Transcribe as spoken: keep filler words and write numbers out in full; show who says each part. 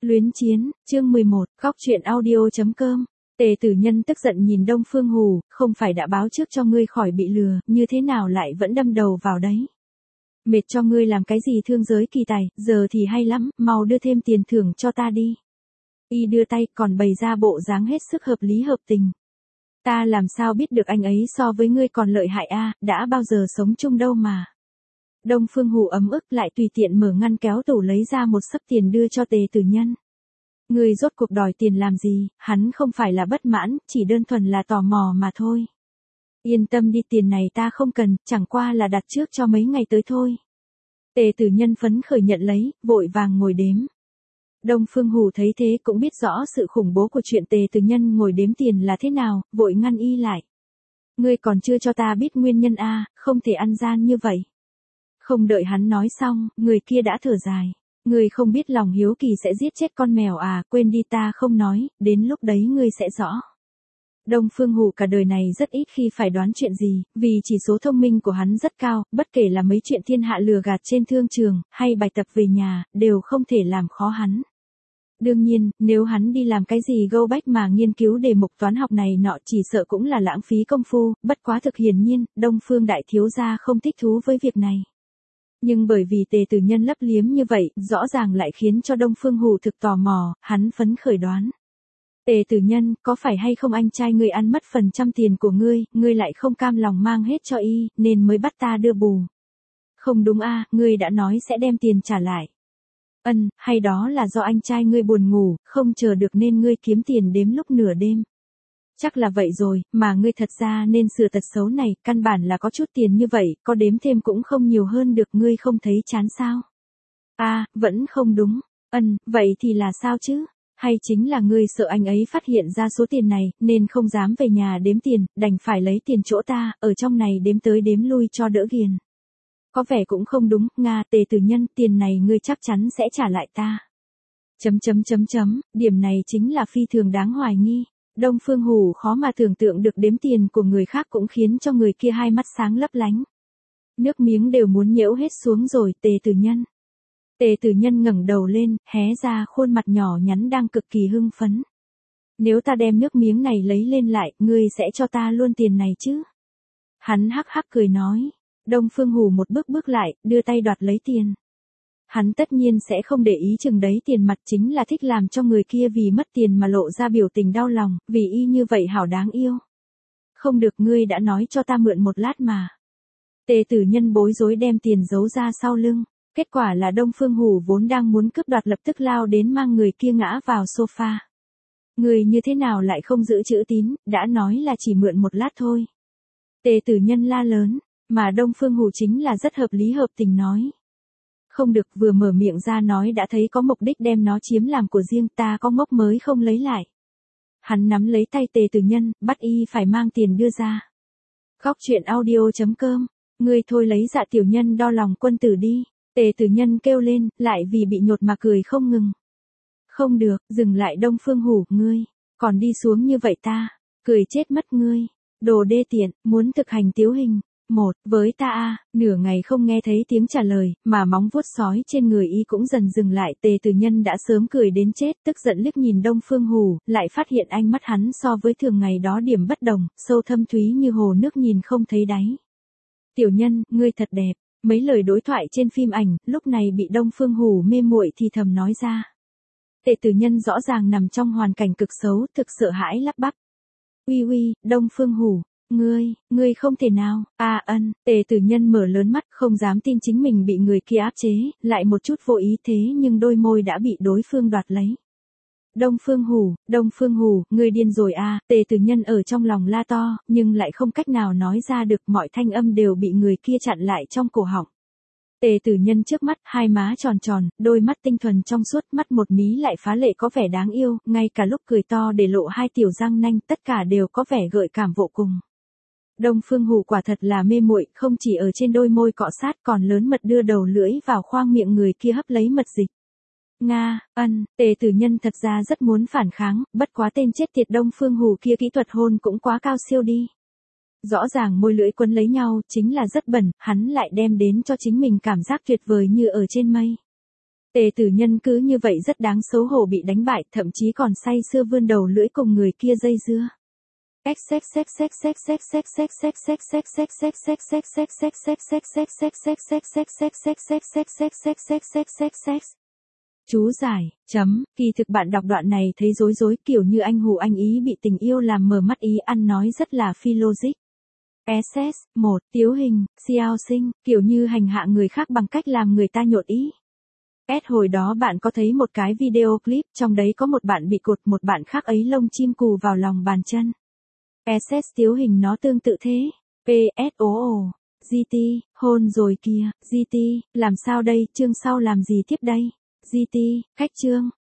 Speaker 1: Luyến chiến, chương mười một, góc truyện audio.com. Tề Tử Nhân tức giận nhìn Đông Phương Hù, không phải đã báo trước cho ngươi khỏi bị lừa, như thế nào lại vẫn đâm đầu vào đấy. Mệt cho ngươi làm cái gì thương giới kỳ tài, giờ thì hay lắm, mau đưa thêm tiền thưởng cho ta đi. Y đưa tay còn bày ra bộ dáng hết sức hợp lý hợp tình. Ta làm sao biết được anh ấy so với ngươi còn lợi hại a, đã bao giờ sống chung đâu mà. Đông Phương Hù ấm ức lại tùy tiện mở ngăn kéo tủ lấy ra một xấp tiền đưa cho Tề Tử Nhân. Ngươi rốt cuộc đòi tiền làm gì, hắn không phải là bất mãn, chỉ đơn thuần là tò mò mà thôi. Yên tâm đi, tiền này ta không cần, chẳng qua là đặt trước cho mấy ngày tới thôi. Tề Tử Nhân phấn khởi nhận lấy, vội vàng ngồi đếm. Đông Phương Hù thấy thế cũng biết rõ sự khủng bố của chuyện Tề Tử Nhân ngồi đếm tiền là thế nào, vội ngăn y lại. Ngươi còn chưa cho ta biết nguyên nhân a, không thể ăn gian như vậy. Không đợi hắn nói xong, người kia đã thở dài. Ngươi không biết lòng hiếu kỳ sẽ giết chết con mèo à, quên đi, ta không nói, đến lúc đấy ngươi sẽ rõ. Đông Phương Hù cả đời này rất ít khi phải đoán chuyện gì, vì chỉ số thông minh của hắn rất cao, bất kể là mấy chuyện thiên hạ lừa gạt trên thương trường, hay bài tập về nhà, đều không thể làm khó hắn. Đương nhiên, nếu hắn đi làm cái gì gâu bách mà nghiên cứu đề mục toán học này nọ chỉ sợ cũng là lãng phí công phu, bất quá thực hiển nhiên, Đông Phương đại thiếu gia không thích thú với việc này. Nhưng bởi vì Tề Tử Nhân lấp liếm như vậy, rõ ràng lại khiến cho Đông Phương Hù thực tò mò, hắn phấn khởi đoán. Tề Tử Nhân, có phải hay không anh trai ngươi ăn mất phần trăm tiền của ngươi, ngươi lại không cam lòng mang hết cho y, nên mới bắt ta đưa bù. Không đúng a, à, ngươi đã nói sẽ đem tiền trả lại. Ân, hay đó là do anh trai ngươi buồn ngủ, không chờ được nên ngươi kiếm tiền đếm lúc nửa đêm. Chắc là vậy rồi, mà ngươi thật ra nên sửa tật xấu này, căn bản là có chút tiền như vậy, có đếm thêm cũng không nhiều hơn được, ngươi không thấy chán sao? A, à, vẫn không đúng. Ân, vậy thì là sao chứ? Hay chính là ngươi sợ anh ấy phát hiện ra số tiền này, nên không dám về nhà đếm tiền, đành phải lấy tiền chỗ ta, ở trong này đếm tới đếm lui cho đỡ ghiền. Có vẻ cũng không đúng, Nga, Tề Tử Nhân, tiền này ngươi chắc chắn sẽ trả lại ta. Chấm chấm chấm chấm, điểm này chính là phi thường đáng hoài nghi. Đông Phương Hù khó mà tưởng tượng được đếm tiền của người khác cũng khiến cho người kia hai mắt sáng lấp lánh. Nước miếng đều muốn nhễu hết xuống rồi, Tề Tử Nhân. Tề Tử Nhân ngẩng đầu lên, hé ra khuôn mặt nhỏ nhắn đang cực kỳ hưng phấn. Nếu ta đem nước miếng này lấy lên lại, ngươi sẽ cho ta luôn tiền này chứ? Hắn hắc hắc cười nói. Đông Phương Hù một bước bước lại, đưa tay đoạt lấy tiền. Hắn tất nhiên sẽ không để ý chừng đấy tiền mặt, chính là thích làm cho người kia vì mất tiền mà lộ ra biểu tình đau lòng, vì y như vậy hảo đáng yêu. Không được, ngươi đã nói cho ta mượn một lát mà. Tề Tử Nhân bối rối đem tiền giấu ra sau lưng. Kết quả là Đông Phương Hù vốn đang muốn cướp đoạt lập tức lao đến mang người kia ngã vào sofa. Người như thế nào lại không giữ chữ tín, đã nói là chỉ mượn một lát thôi. Tề Tử Nhân la lớn, mà Đông Phương Hù chính là rất hợp lý hợp tình nói. Không được, vừa mở miệng ra nói đã thấy có mục đích đem nó chiếm làm của riêng, ta có ngốc mới không lấy lại. Hắn nắm lấy tay Tề Tử Nhân, bắt y phải mang tiền đưa ra. Góc truyện audio.com, ngươi thôi lấy dạ tiểu nhân đo lòng quân tử đi. Tề Tử Nhân kêu lên, lại vì bị nhột mà cười không ngừng. Không được, dừng lại Đông Phương Hù, ngươi, còn đi xuống như vậy ta, cười chết mất ngươi, đồ đê tiện, muốn thực hành tiếu hình. Một, với ta a, nửa ngày không nghe thấy tiếng trả lời, mà móng vuốt sói trên người y cũng dần dừng lại. Tề Tử Nhân đã sớm cười đến chết, tức giận liếc nhìn Đông Phương Hù, lại phát hiện ánh mắt hắn so với thường ngày đó điểm bất đồng, sâu thâm thúy như hồ nước nhìn không thấy đáy. Tiểu Nhân, ngươi thật đẹp. Mấy lời đối thoại trên phim ảnh, lúc này bị Đông Phương Hù mê muội thì thầm nói ra. Tề Tử Nhân rõ ràng nằm trong hoàn cảnh cực xấu, thực sợ hãi lắp bắp. Uy uy, Đông Phương Hù, ngươi, ngươi không thể nào, a ân, Tề Tử Nhân mở lớn mắt, không dám tin chính mình bị người kia áp chế, lại một chút vô ý thế nhưng đôi môi đã bị đối phương đoạt lấy. Đông Phương Hù, Đông Phương Hù, ngươi điên rồi à, Tề Tử Nhân ở trong lòng la to, nhưng lại không cách nào nói ra được, mọi thanh âm đều bị người kia chặn lại trong cổ họng. Tề Tử Nhân trước mắt, hai má tròn tròn, đôi mắt tinh thuần trong suốt, mắt một mí lại phá lệ có vẻ đáng yêu, ngay cả lúc cười to để lộ hai tiểu răng nanh, tất cả đều có vẻ gợi cảm vô cùng. Đông Phương Hù quả thật là mê muội, không chỉ ở trên đôi môi cọ sát còn lớn mật đưa đầu lưỡi vào khoang miệng người kia hấp lấy mật dịch. Nga, ân, Tề Tử Nhân thật ra rất muốn phản kháng, bất quá tên chết tiệt Đông Phương Hù kia kỹ thuật hôn cũng quá cao siêu đi. Rõ ràng môi lưỡi quấn lấy nhau, chính là rất bẩn, hắn lại đem đến cho chính mình cảm giác tuyệt vời như ở trên mây. Tề tử nhân cứ như vậy rất đáng xấu hổ bị đánh bại, thậm chí còn say sưa vươn đầu lưỡi cùng người kia dây dưa. Chú giải, chấm, kỳ thực bạn đọc đoạn này thấy rối rối kiểu như anh hù anh ý bị tình yêu làm mờ mắt ý ăn nói rất là phi logic. ét ét, một, tiếu hình, xiao xinh, kiểu như hành hạ người khác bằng cách làm người ta nhột ý. S hồi đó bạn có thấy một cái video clip, trong đấy có một bạn bị cột, một bạn khác ấy lông chim cù vào lòng bàn chân. ét ét tiếu hình nó tương tự thế. pê ét o o, giê tê, hôn rồi kìa, giê tê, làm sao đây, chương sau làm gì tiếp đây? giê tê, khách chương.